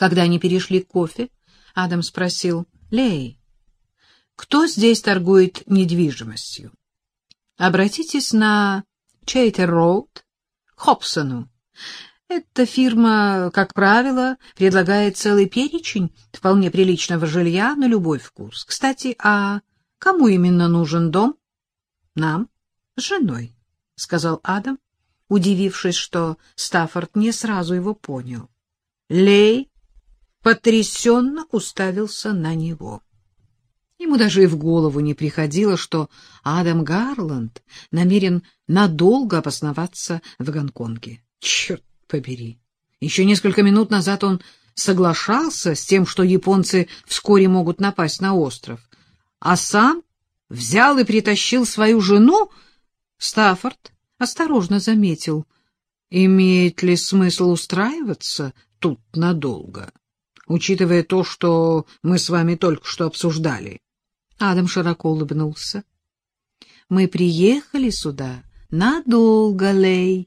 Когда они перешли к кофе, Адам спросил: «Лей, кто здесь торгует недвижимостью? Обратитесь на Чейтер-роуд к Хобсону. Эта фирма, как правило, предлагает целый перечень вполне приличного жилья на любой вкус. Кстати, а кому именно нужен дом?» «Нам с женой», — сказал Адам, удивившись, что Стаффорд не сразу его понял. Лей потрясенно уставился на него. Ему даже и в голову не приходило, что Адам Гарланд намерен надолго обосноваться в Гонконге. Черт побери! Еще несколько минут назад он соглашался с тем, что японцы вскоре могут напасть на остров, а сам взял и притащил свою жену. Стаффорд осторожно заметил: имеет ли смысл устраиваться тут надолго, учитывая то, что мы с вами только что обсуждали? Адам широко улыбнулся. Мы приехали сюда надолго, Лей.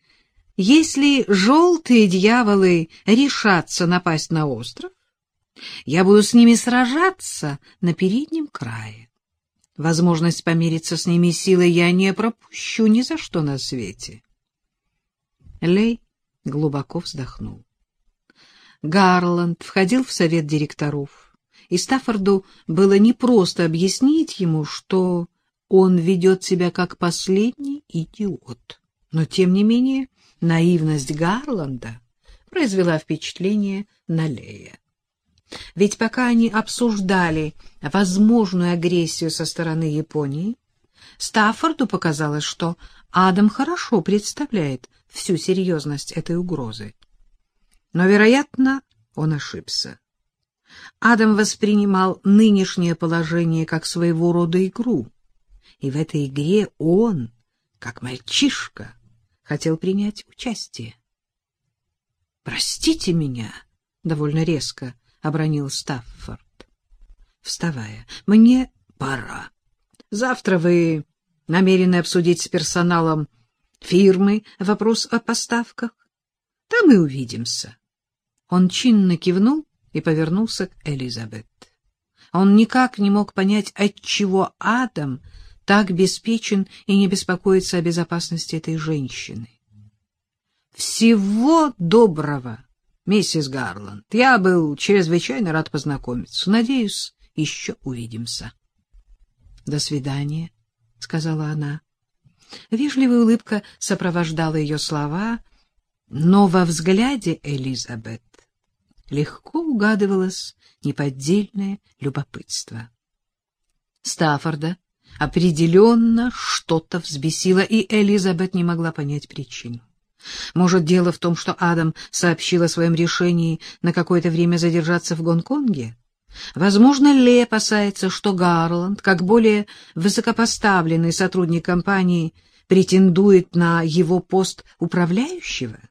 Если желтые дьяволы решатся напасть на остров, я буду с ними сражаться на переднем крае. Возможность помириться с ними силой я не пропущу ни за что на свете. Лей глубоко вздохнул. Гарланд входил в совет директоров, и Стаффорду было непросто объяснить ему, что он ведет себя как последний идиот. Но, тем не менее, наивность Гарланда произвела впечатление на Лея. Ведь пока они обсуждали возможную агрессию со стороны Японии, Стаффорду показалось, что Адам хорошо представляет всю серьезность этой угрозы. Но, вероятно, он ошибся. Адам воспринимал нынешнее положение как своего рода игру, и в этой игре он, как мальчишка, хотел принять участие. «Простите меня», — довольно резко обронил Стаффорд, вставая. «Мне пора. Завтра вы намерены обсудить с персоналом фирмы вопрос о поставках? Там и увидимся». Он чинно кивнул и повернулся к Элизабет. Он никак не мог понять, отчего Адам так беспечен и не беспокоится о безопасности этой женщины. «Всего доброго, миссис Гарланд. Я был чрезвычайно рад познакомиться. Надеюсь, еще увидимся». «До свидания», — сказала она. Вежливая улыбка сопровождала ее слова, но во взгляде Элизабет легко угадывалось неподдельное любопытство. Стаффорда определенно что-то взбесило, и Элизабет не могла понять причину. Может, дело в том, что Адам сообщил о своем решении на какое-то время задержаться в Гонконге? Возможно, Лей опасается, что Гарланд, как более высокопоставленный сотрудник компании, претендует на его пост управляющего?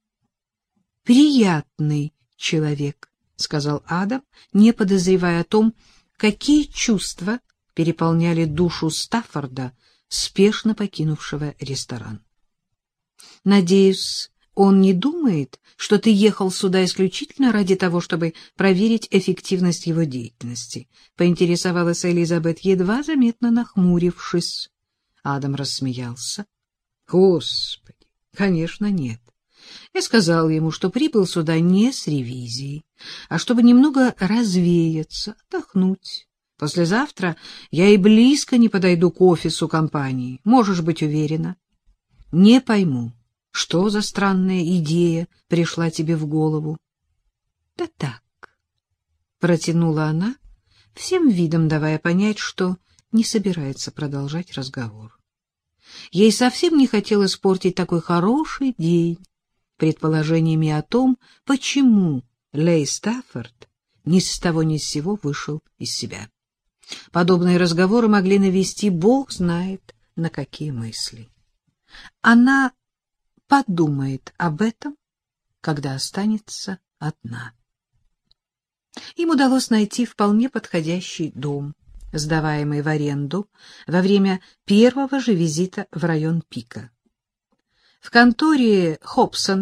«Приятный человек», — сказал Адам, не подозревая о том, какие чувства переполняли душу Стаффорда, спешно покинувшего ресторан. «Надеюсь, он не думает, что ты ехал сюда исключительно ради того, чтобы проверить эффективность его деятельности», — поинтересовалась Элизабет, едва заметно нахмурившись. Адам рассмеялся. «Господи, конечно, нет. Я сказал ему, что прибыл сюда не с ревизией, а чтобы немного развеяться, отдохнуть. Послезавтра я и близко не подойду к офису компании, можешь быть уверена. Не пойму, что за странная идея пришла тебе в голову?» «Да так», — протянула она, всем видом давая понять, что не собирается продолжать разговор. Ей совсем не хотелось портить такой хороший день предположениями о том, почему Лей Стаффорд ни с того ни с сего вышел из себя. Подобные разговоры могли навести бог знает на какие мысли. Она подумает об этом, когда останется одна. Им удалось найти вполне подходящий дом, сдаваемый в аренду во время первого же визита в район Пика. В конторе Хобсона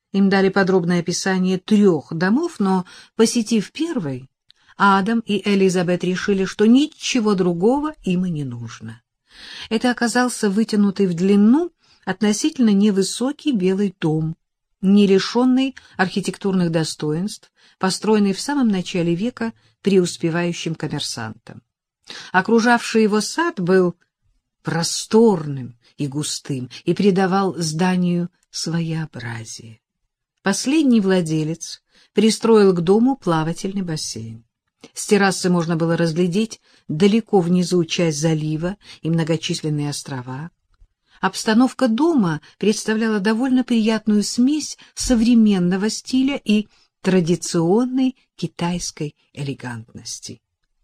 Им дали подробное описание 3 домов, но, посетив первый, Адам и Элизабет решили, что ничего другого им и не нужно. Это оказался вытянутый в длину относительно невысокий белый дом, не лишенный архитектурных достоинств, построенный в самом начале века преуспевающим коммерсантом. Окружавший его сад был просторным и густым и придавал зданию своеобразие. Последний владелец пристроил к дому плавательный бассейн. С террасы можно было разглядеть далеко внизу часть залива и многочисленные острова. Обстановка дома представляла довольно приятную смесь современного стиля и традиционной китайской элегантности.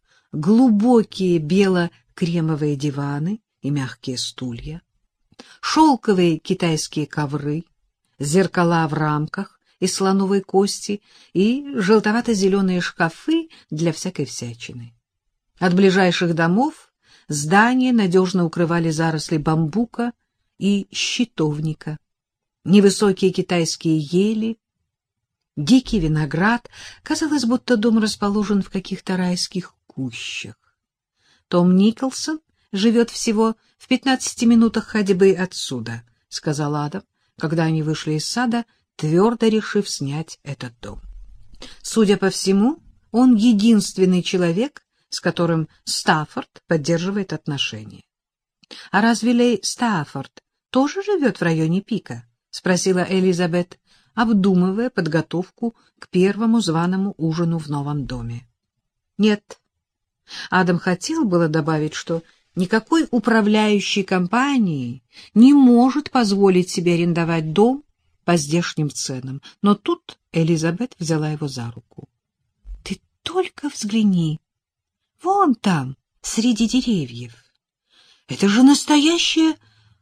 Глубокие бело-кремовые диваны и мягкие стулья, шелковые китайские ковры, зеркала в рамках из слоновой кости и желтовато-зеленые шкафы для всякой всячины. От ближайших домов здания надежно укрывали заросли бамбука и щитовника, невысокие китайские ели, дикий виноград. Казалось, будто дом расположен в каких-то райских кущах. Том Николсон живет всего в 15 минутах ходьбы отсюда, — сказал Адам, когда они вышли из сада, твердо решив снять этот дом. Судя по всему, он единственный человек, с которым Стаффорд поддерживает отношения. — А разве Лей Стаффорд тоже живет в районе Пика? — спросила Элизабет, обдумывая подготовку к первому званому ужину в новом доме. — Нет. Адам хотел было добавить, что никакой управляющий компанией не может позволить себе арендовать дом по здешним ценам, но тут Элизабет взяла его за руку. — Ты только взгляни, вон там, среди деревьев. Это же настоящая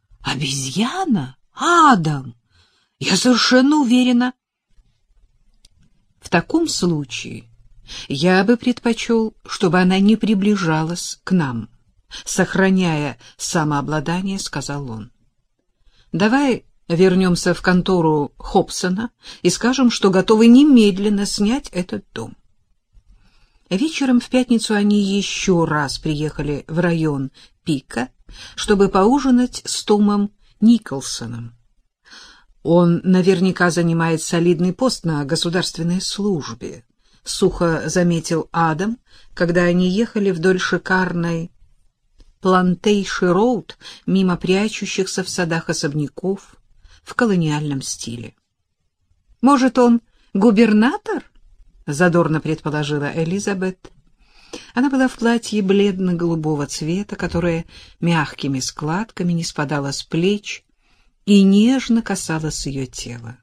обезьяна, Адам! Я совершенно уверена. В таком случае я бы предпочел, чтобы она не приближалась к нам, сохраняя самообладание, — сказал он. — Давай вернемся в контору Хобсона и скажем, что готовы немедленно снять этот дом. Вечером в пятницу они еще раз приехали в район Пика, чтобы поужинать с Томом Николсоном. Он наверняка занимает солидный пост на государственной службе, — сухо заметил Адам, когда они ехали вдоль шикарной Плантейшн-роуд мимо прячущихся в садах особняков в колониальном стиле. — Может, он губернатор? — задорно предположила Элизабет. Она была в платье бледно-голубого цвета, которое мягкими складками не спадало с плеч и нежно касалось ее тела.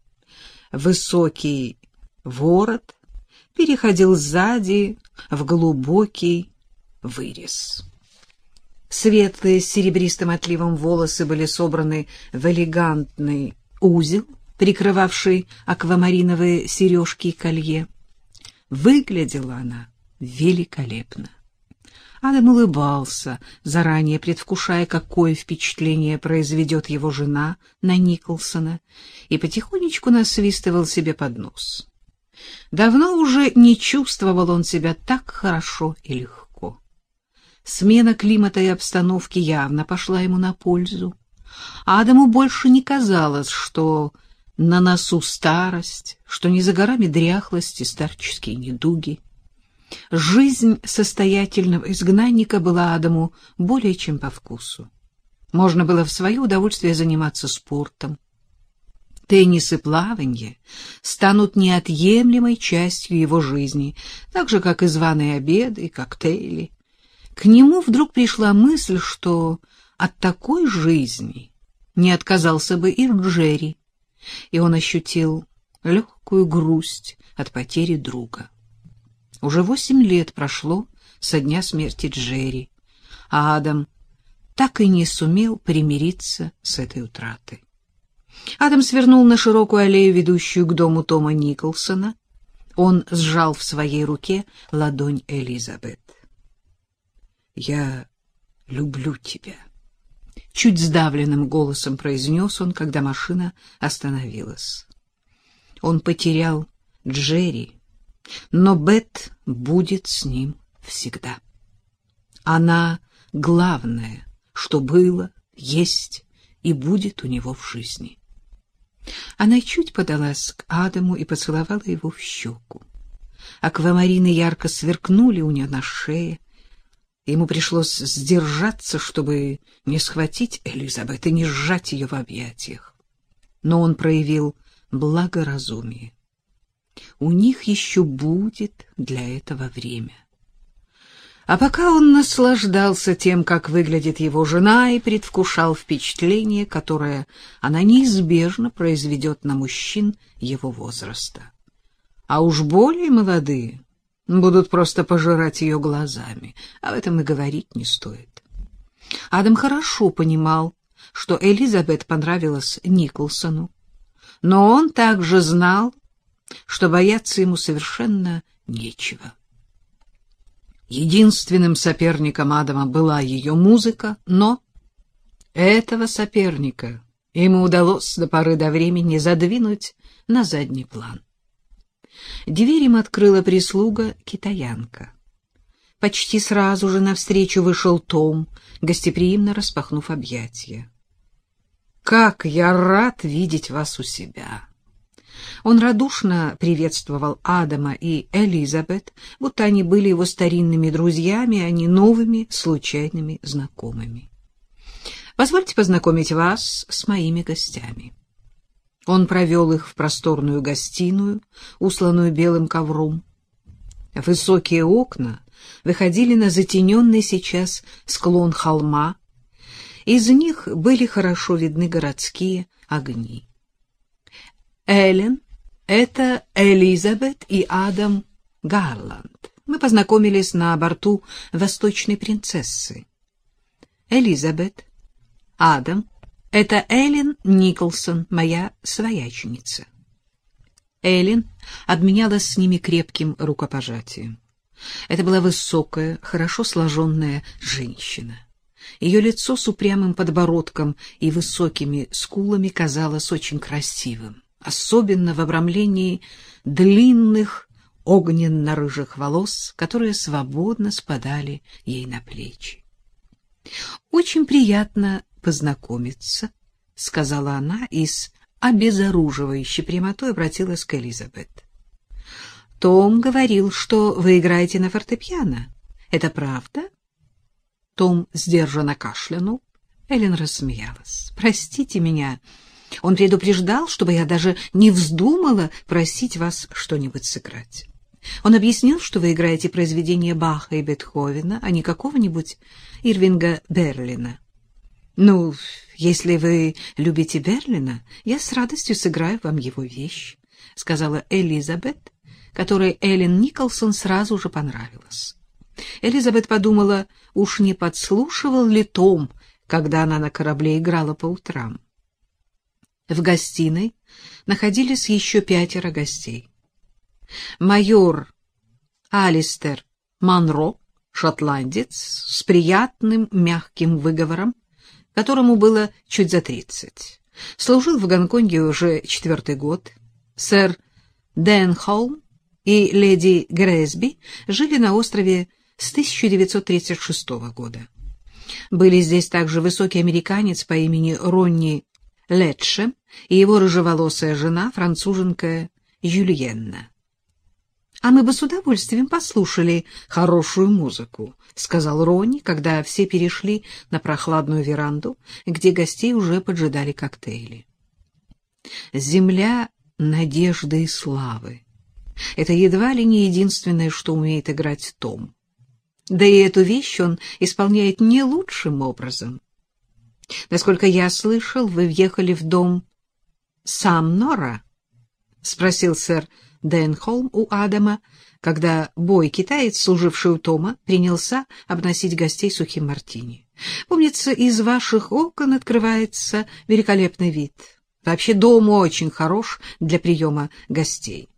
Высокий ворот переходил сзади в глубокий вырез. Светлые с серебристым отливом волосы были собраны в элегантный узел, прикрывавший аквамариновые сережки и колье. Выглядела она великолепно. Адам улыбался, заранее предвкушая, какое впечатление произведет его жена на Николсона, и потихонечку насвистывал себе под нос. Давно уже не чувствовал он себя так хорошо и легко. Смена климата и обстановки явно пошла ему на пользу. Адаму больше не казалось, что на носу старость, что не за горами дряхлость и старческие недуги. Жизнь состоятельного изгнанника была Адаму более чем по вкусу. Можно было в свое удовольствие заниматься спортом. Теннис и плаванье станут неотъемлемой частью его жизни, так же, как и званые обеды и коктейли. К нему вдруг пришла мысль, что от такой жизни не отказался бы и Джерри, и он ощутил легкую грусть от потери друга. Уже 8 лет прошло со дня смерти Джерри, а Адам так и не сумел примириться с этой утратой. Адам свернул на широкую аллею, ведущую к дому Тома Николсона. Он сжал в своей руке ладонь Элизабет. — Я люблю тебя, — чуть сдавленным голосом произнес он, когда машина остановилась. Он потерял Джерри, но Бет будет с ним всегда. Она главное, что было, есть и будет у него в жизни. Она чуть подалась к Адаму и поцеловала его в щеку. Аквамарины ярко сверкнули у нее на шее. Ему пришлось сдержаться, чтобы не схватить Элизабет и не сжать ее в объятиях. Но он проявил благоразумие. У них еще будет для этого время. А пока он наслаждался тем, как выглядит его жена, и предвкушал впечатление, которое она неизбежно произведет на мужчин его возраста. А уж более молодые будут просто пожирать ее глазами. Об этом и говорить не стоит. Адам хорошо понимал, что Элизабет понравилась Николсону, но он также знал, что бояться ему совершенно нечего. Единственным соперником Адама была ее музыка, но этого соперника ему удалось до поры до времени задвинуть на задний план. Дверь им открыла прислуга-китаянка. Почти сразу же навстречу вышел Том, гостеприимно распахнув объятия. «Как я рад видеть вас у себя!» Он радушно приветствовал Адама и Элизабет, будто они были его старинными друзьями, а не новыми случайными знакомыми. «Позвольте познакомить вас с моими гостями». Он провел их в просторную гостиную, усланную белым ковром. Высокие окна выходили на затененный сейчас склон холма. Из них были хорошо видны городские огни. Эллен — это Элизабет и Адам Гарланд. Мы познакомились на борту «Восточной принцессы». Элизабет, Адам — это Эллен Николсон, моя свояченица. Эллен обменялась с ними крепким рукопожатием. Это была высокая, хорошо сложенная женщина. Ее лицо с упрямым подбородком и высокими скулами казалось очень красивым, особенно в обрамлении длинных огненно-рыжих волос, которые свободно спадали ей на плечи. «Очень приятно познакомиться», — сказала она и с обезоруживающей прямотой обратилась к Элизабет. «Том говорил, что вы играете на фортепиано. Это правда?» Том сдержанно кашлянул. Эллен рассмеялась. «Простите меня. Он предупреждал, чтобы я даже не вздумала просить вас что-нибудь сыграть. Он объяснил, что вы играете произведения Баха и Бетховена, а не какого-нибудь Ирвинга Берлина. Ну, если вы любите Берлина, я с радостью сыграю вам его вещь», — сказала Элизабет, которой Эллен Николсон сразу же понравилась. Элизабет подумала, уж не подслушивал ли Том, когда она на корабле играла по утрам. В гостиной находились еще 5 гостей. Майор Алистер Монро, шотландец, с приятным мягким выговором, которому было чуть за 30. Служил в Гонконге уже 4-й год. Сэр Денхолм и леди Грэсби жили на острове с 1936 года. Были здесь также высокий американец по имени Ронни Летшем и его рыжеволосая жена, француженка Жюльенна. «А мы бы с удовольствием послушали хорошую музыку», — сказал Ронни, когда все перешли на прохладную веранду, где гостей уже поджидали коктейли. «Земля надежды и славы» — это едва ли не единственное, что умеет играть Том. Да и эту вещь он исполняет не лучшим образом. «Насколько я слышал, вы въехали в дом Самнора?» — спросил сэр Денхолм у Адама, когда бой-китаец, служивший у Тома, принялся обносить гостей сухим мартини. «Помнится, из ваших окон открывается великолепный вид. Вообще дом очень хорош для приема гостей».